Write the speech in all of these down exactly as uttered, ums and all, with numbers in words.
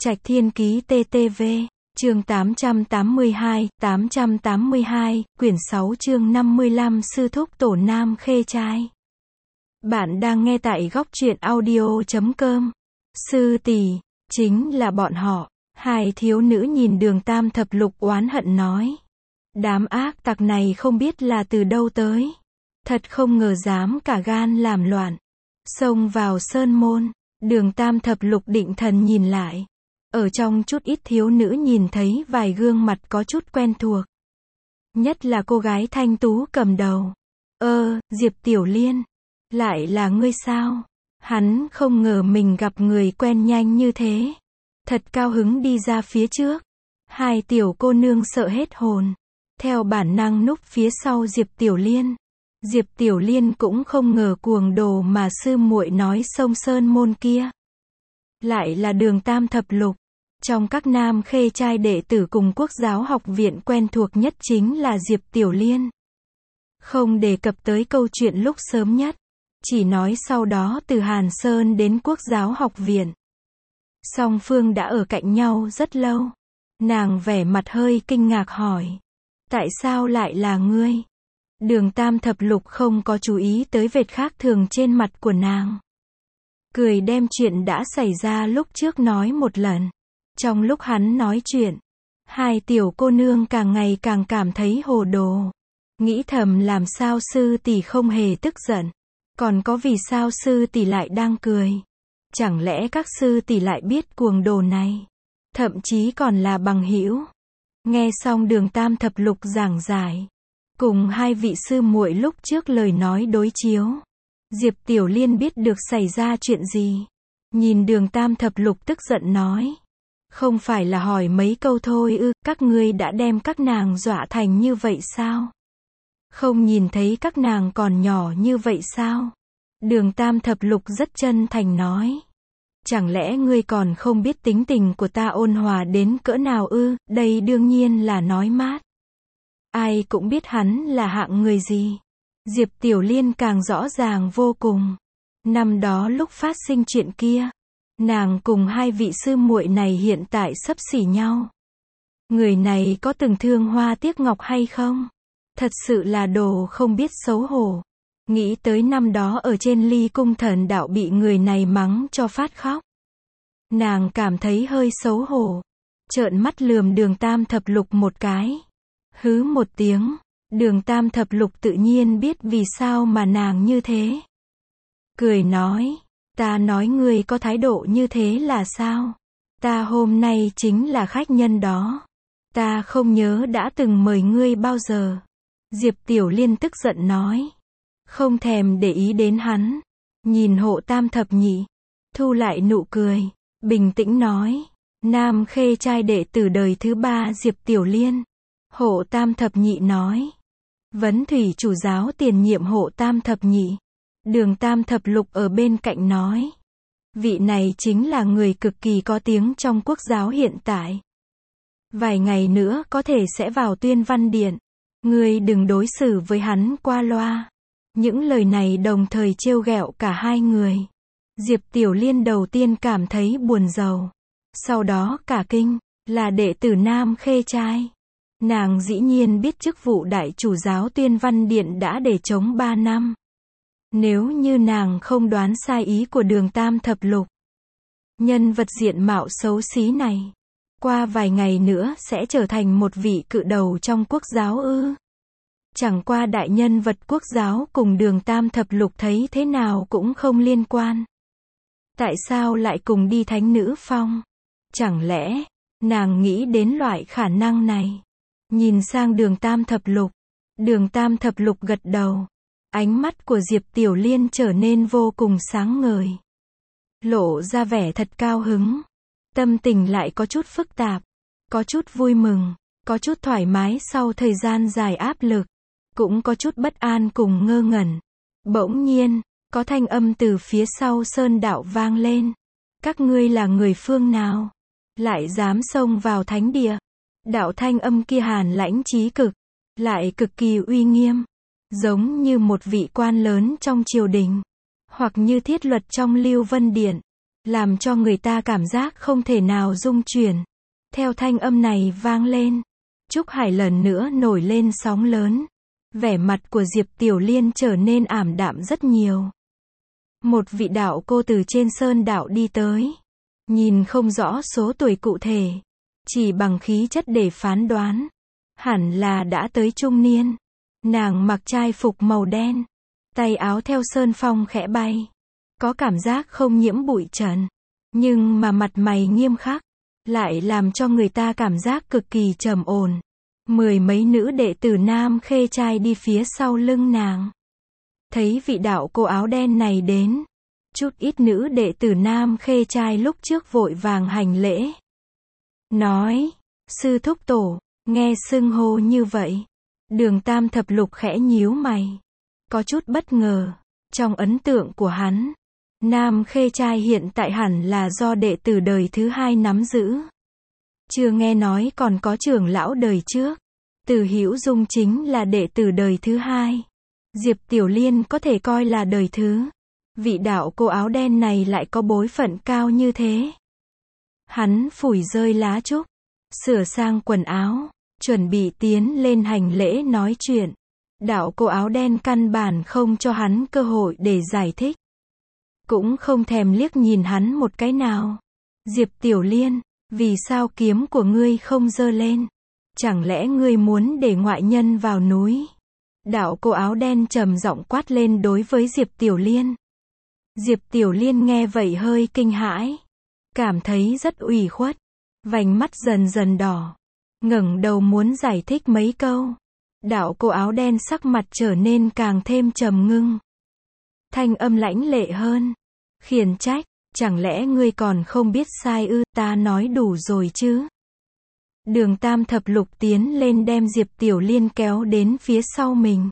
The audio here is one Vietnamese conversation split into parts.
Trạch Thiên Ký tê tê vê, chương tám trăm tám mươi hai, tám trăm tám mươi hai, quyển sáu chương năm mươi lăm Sư thúc tổ Nam Khê Trai. Bạn đang nghe tại góc truyện audio chấm com. Sư tỷ, chính là bọn họ. Hai thiếu nữ nhìn Đường Tam Thập Lục oán hận nói. Đám ác tặc này không biết là từ đâu tới. Thật không ngờ dám cả gan làm loạn. Xông vào sơn môn. Đường Tam Thập Lục định thần nhìn lại. Ở trong chút ít thiếu nữ nhìn thấy vài gương mặt có chút quen thuộc. Nhất là cô gái thanh tú cầm đầu. Ơ, Diệp Tiểu Liên. Lại là ngươi sao? Hắn không ngờ mình gặp người quen nhanh như thế. Thật cao hứng đi ra phía trước. Hai tiểu cô nương sợ hết hồn. Theo bản năng núp phía sau Diệp Tiểu Liên. Diệp Tiểu Liên cũng không ngờ cuồng đồ mà sư muội nói sông sơn môn kia. Lại là Đường Tam Thập Lục. Trong các nam khê trai đệ tử cùng Quốc giáo học viện quen thuộc nhất chính là Diệp Tiểu Liên. Không đề cập tới câu chuyện lúc sớm nhất. Chỉ nói sau đó từ Hàn Sơn đến Quốc giáo học viện. Song phương đã ở cạnh nhau rất lâu. Nàng vẻ mặt hơi kinh ngạc hỏi. Tại sao lại là ngươi? Đường Tam Thập Lục không có chú ý tới vệt khác thường trên mặt của nàng. Cười đem chuyện đã xảy ra lúc trước nói một lần. Trong lúc hắn nói chuyện, hai tiểu cô nương càng ngày càng cảm thấy hồ đồ. Nghĩ thầm làm sao sư tỷ không hề tức giận. Còn có vì sao sư tỷ lại đang cười. Chẳng lẽ các sư tỷ lại biết cuồng đồ này. Thậm chí còn là bằng hữu. Nghe xong Đường Tam Thập Lục giảng giải. Cùng hai vị sư muội lúc trước lời nói đối chiếu. Diệp Tiểu Liên biết được xảy ra chuyện gì. Nhìn Đường Tam Thập Lục tức giận nói. Không phải là hỏi mấy câu thôi ư, các ngươi đã đem các nàng dọa thành như vậy sao? Không nhìn thấy các nàng còn nhỏ như vậy sao? Đường Tam Thập Lục rất chân thành nói. Chẳng lẽ ngươi còn không biết tính tình của ta ôn hòa đến cỡ nào ư, đây đương nhiên là nói mát. Ai cũng biết hắn là hạng người gì. Diệp Tiểu Liên càng rõ ràng vô cùng. Năm đó lúc phát sinh chuyện kia, nàng cùng hai vị sư muội này hiện tại xấp xỉ nhau. Người này có từng thương hoa tiếc ngọc hay không? Thật sự là đồ không biết xấu hổ. Nghĩ tới năm đó ở trên Ly Cung Thần Đạo bị người này mắng cho phát khóc. Nàng cảm thấy hơi xấu hổ. Trợn mắt lườm Đường Tam Thập Lục một cái. Hứ một tiếng. Đường Tam Thập Lục tự nhiên biết vì sao mà nàng như thế. Cười nói. Ta nói ngươi có thái độ như thế là sao? Ta hôm nay chính là khách nhân đó. Ta không nhớ đã từng mời ngươi bao giờ. Diệp Tiểu Liên tức giận nói. Không thèm để ý đến hắn. Nhìn Hộ Tam Thập Nhị. Thu lại nụ cười. Bình tĩnh nói. Nam khê trai đệ tử đời thứ ba Diệp Tiểu Liên. Hộ Tam Thập Nhị nói. Vấn thủy chủ giáo tiền nhiệm Hộ Tam Thập Nhị. Đường Tam Thập Lục ở bên cạnh nói. Vị này chính là người cực kỳ có tiếng trong Quốc giáo hiện tại. Vài ngày nữa có thể sẽ vào Tuyên Văn Điện. Ngươi đừng đối xử với hắn qua loa. Những lời này đồng thời trêu ghẹo cả hai người. Diệp Tiểu Liên đầu tiên cảm thấy buồn rầu. Sau đó cả kinh, là đệ tử Nam Khê Trai. Nàng dĩ nhiên biết chức vụ đại chủ giáo Tuyên Văn Điện đã để trống ba năm. Nếu như nàng không đoán sai ý của Đường Tam Thập Lục. Nhân vật diện mạo xấu xí này. Qua vài ngày nữa sẽ trở thành một vị cự đầu trong Quốc giáo ư. Chẳng qua đại nhân vật Quốc giáo cùng Đường Tam Thập Lục thấy thế nào cũng không liên quan. Tại sao lại cùng đi Thánh Nữ Phong? Chẳng lẽ, nàng nghĩ đến loại khả năng này. Nhìn sang Đường Tam Thập Lục. Đường Tam Thập Lục gật đầu. Ánh mắt của Diệp Tiểu Liên trở nên vô cùng sáng ngời. Lộ ra vẻ thật cao hứng. Tâm tình lại có chút phức tạp. Có chút vui mừng. Có chút thoải mái sau thời gian dài áp lực. Cũng có chút bất an cùng ngơ ngẩn. Bỗng nhiên, có thanh âm từ phía sau sơn đạo vang lên. Các ngươi là người phương nào? Lại dám xông vào thánh địa? Đạo thanh âm kia hàn lãnh chí cực. Lại cực kỳ uy nghiêm. Giống như một vị quan lớn trong triều đình. Hoặc như thiết luật trong Lưu Vân Điện. làm cho người ta cảm giác không thể nào dung chuyển. Theo thanh âm này vang lên, Trúc Hải lần nữa nổi lên sóng lớn. Vẻ mặt của Diệp Tiểu Liên trở nên ảm đạm rất nhiều. Một vị đạo cô từ trên sơn đạo đi tới. Nhìn không rõ số tuổi cụ thể, chỉ bằng khí chất để phán đoán, hẳn là đã tới trung niên. Nàng mặc trai phục màu đen, tay áo theo sơn phong khẽ bay, có cảm giác không nhiễm bụi trần, nhưng mà mặt mày nghiêm khắc, lại làm cho người ta cảm giác cực kỳ trầm ổn. Mười mấy nữ đệ tử Nam Khê Trai đi phía sau lưng nàng. Thấy vị đạo cô áo đen này đến, chút ít nữ đệ tử Nam Khê Trai lúc trước vội vàng hành lễ. Nói, sư thúc tổ, nghe xưng hô như vậy. Đường Tam Thập Lục khẽ nhíu mày, có chút bất ngờ. Trong ấn tượng của hắn, Nam Khê Trai hiện tại hẳn là do đệ tử đời thứ hai nắm giữ. Chưa nghe nói còn có trưởng lão đời trước. Từ Hữu Dung chính là đệ tử đời thứ hai. Diệp Tiểu Liên có thể coi là đời thứ. Vị đạo cô áo đen này lại có bối phận cao như thế. Hắn phủi rơi lá trúc, sửa sang quần áo, chuẩn bị tiến lên hành lễ nói chuyện. Đạo cô áo đen căn bản không cho hắn cơ hội để giải thích. Cũng không thèm liếc nhìn hắn một cái nào. Diệp Tiểu Liên, vì sao kiếm của ngươi không giơ lên? Chẳng lẽ ngươi muốn để ngoại nhân vào núi? Đạo cô áo đen trầm giọng quát lên đối với Diệp Tiểu Liên. Diệp Tiểu Liên nghe vậy hơi kinh hãi, cảm thấy rất ủy khuất, vành mắt dần dần đỏ, ngẩng đầu muốn giải thích mấy câu. Đạo cô áo đen sắc mặt trở nên càng thêm trầm ngưng. Thanh âm lãnh lệ hơn, khiển trách, chẳng lẽ ngươi còn không biết sai ư? Ta nói đủ rồi chứ? Đường Tam Thập Lục tiến lên đem Diệp Tiểu Liên kéo đến phía sau mình.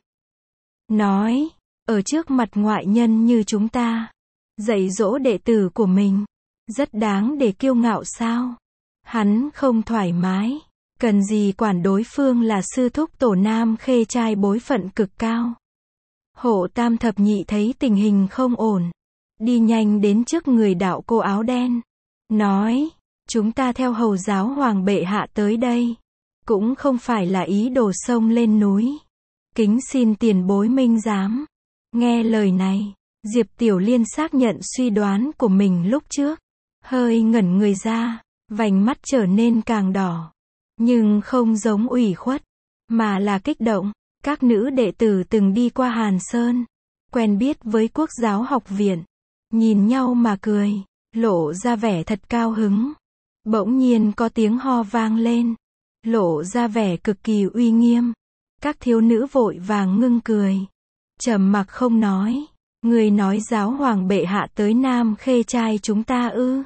Nói, ở trước mặt ngoại nhân như chúng ta, dạy dỗ đệ tử của mình, rất đáng để kiêu ngạo sao? Hắn không thoải mái, cần gì quản đối phương là sư thúc tổ Nam Khê Trai bối phận cực cao. Hộ Tam Thập Nhị thấy tình hình không ổn, đi nhanh đến trước người đạo cô áo đen, nói, chúng ta theo hầu giáo hoàng bệ hạ tới đây, cũng không phải là ý đồ xông lên núi. Kính xin tiền bối minh giám. Nghe lời này, Diệp Tiểu Liên xác nhận suy đoán của mình lúc trước, hơi ngẩn người ra, vành mắt trở nên càng đỏ, nhưng không giống ủy khuất, mà là kích động. Các nữ đệ tử từng đi qua Hàn Sơn, quen biết với Quốc giáo học viện, nhìn nhau mà cười, lộ ra vẻ thật cao hứng. Bỗng nhiên có tiếng ho vang lên, lộ ra vẻ cực kỳ uy nghiêm. Các thiếu nữ vội vàng ngưng cười, trầm mặc không nói. Người nói giáo hoàng bệ hạ tới Nam Khê Trai chúng ta ư?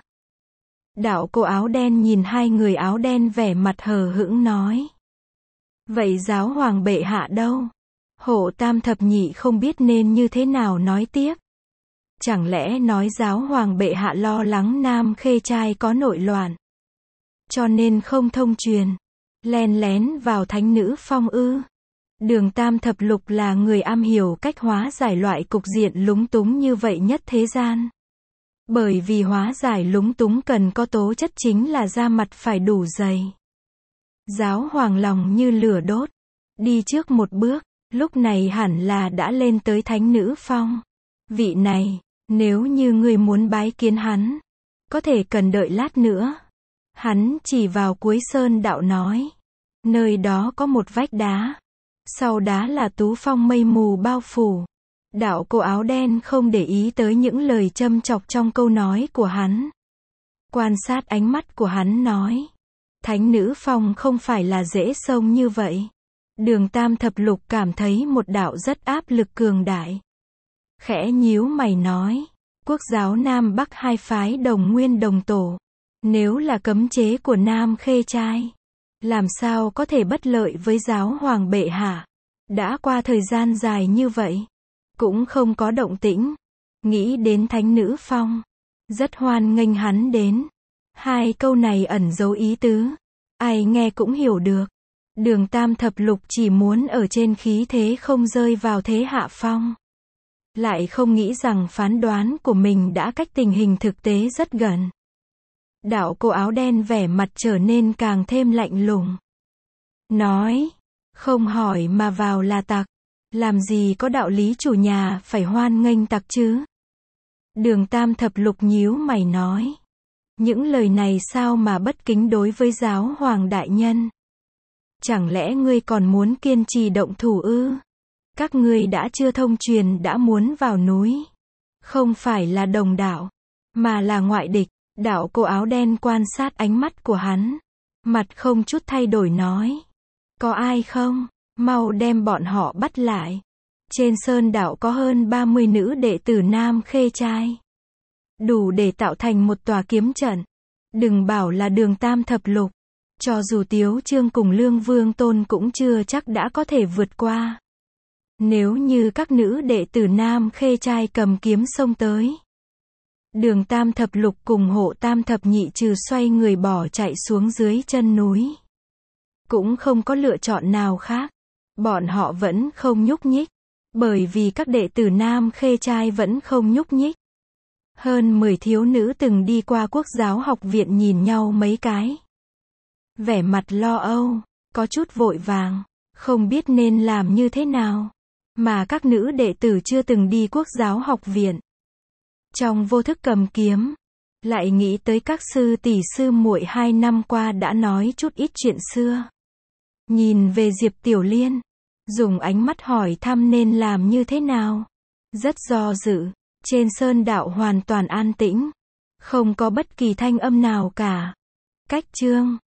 Đạo cô áo đen nhìn hai người áo đen vẻ mặt hờ hững nói. Vậy giáo hoàng bệ hạ đâu? Hộ Tam Thập Nhị không biết nên như thế nào nói tiếp. Chẳng lẽ nói giáo hoàng bệ hạ lo lắng Nam Khê Trai có nội loạn, cho nên không thông truyền, len lén vào thánh nữ phong ư? Đường Tam Thập Lục là người am hiểu cách hóa giải loại cục diện lúng túng như vậy nhất thế gian. Bởi vì hóa giải lúng túng cần có tố chất chính là da mặt phải đủ dày. Giáo hoàng lòng như lửa đốt, đi trước một bước, lúc này hẳn là đã lên tới thánh nữ phong. Vị này, nếu như người muốn bái kiến hắn, có thể cần đợi lát nữa. Hắn chỉ vào cuối sơn đạo nói, nơi đó có một vách đá, sau đá là tú phong mây mù bao phủ. Đạo cô áo đen không để ý tới những lời châm chọc trong câu nói của hắn. Quan sát ánh mắt của hắn nói, thánh nữ phong không phải là dễ xông như vậy. Đường Tam Thập Lục cảm thấy một đạo rất áp lực cường đại. Khẽ nhíu mày nói, quốc giáo Nam Bắc hai phái đồng nguyên đồng tổ. Nếu là cấm chế của Nam Khê Trai, làm sao có thể bất lợi với giáo hoàng bệ hạ? Đã qua thời gian dài như vậy, cũng không có động tĩnh. Nghĩ đến thánh nữ phong, rất hoan nghênh hắn đến. Hai câu này ẩn dấu ý tứ, ai nghe cũng hiểu được. Đường Tam Thập Lục chỉ muốn ở trên khí thế không rơi vào thế hạ phong. lại không nghĩ rằng phán đoán của mình đã cách tình hình thực tế rất gần. Đạo cô áo đen vẻ mặt trở nên càng thêm lạnh lùng. Nói, không hỏi mà vào là tặc. Làm gì có đạo lý chủ nhà phải hoan nghênh tặc chứ? Đường Tam Thập Lục nhíu mày nói. Những lời này sao mà bất kính đối với giáo hoàng đại nhân? Chẳng lẽ ngươi còn muốn kiên trì động thủ ư? Các ngươi đã chưa thông truyền đã muốn vào núi. Không phải là đồng đạo, mà là ngoại địch. Đạo cô áo đen quan sát ánh mắt của hắn. Mặt không chút thay đổi nói. Có ai không? Mau đem bọn họ bắt lại. Trên sơn đảo có hơn ba mươi nữ đệ tử Nam Khê Trai. Đủ để tạo thành một tòa kiếm trận. Đừng bảo là Đường Tam Thập Lục. Cho dù Tiếu Trương cùng Lương Vương Tôn cũng chưa chắc đã có thể vượt qua. Nếu như các nữ đệ tử Nam Khê Trai cầm kiếm xông tới. Đường Tam Thập Lục cùng Hộ Tam Thập Nhị trừ xoay người bỏ chạy xuống dưới chân núi. Cũng không có lựa chọn nào khác. Bọn họ vẫn không nhúc nhích. Bởi vì các đệ tử Nam Khê Trai vẫn không nhúc nhích. Hơn mười thiếu nữ từng đi qua Quốc giáo học viện nhìn nhau mấy cái. Vẻ mặt lo âu, có chút vội vàng, không biết nên làm như thế nào. Mà các nữ đệ tử chưa từng đi Quốc giáo học viện. Trong vô thức cầm kiếm, lại nghĩ tới các sư tỷ sư muội hai năm qua đã nói chút ít chuyện xưa. Nhìn về Diệp Tiểu Liên, dùng ánh mắt hỏi thăm nên làm như thế nào. Rất do dự, trên sơn đạo hoàn toàn an tĩnh, không có bất kỳ thanh âm nào cả. Cách chương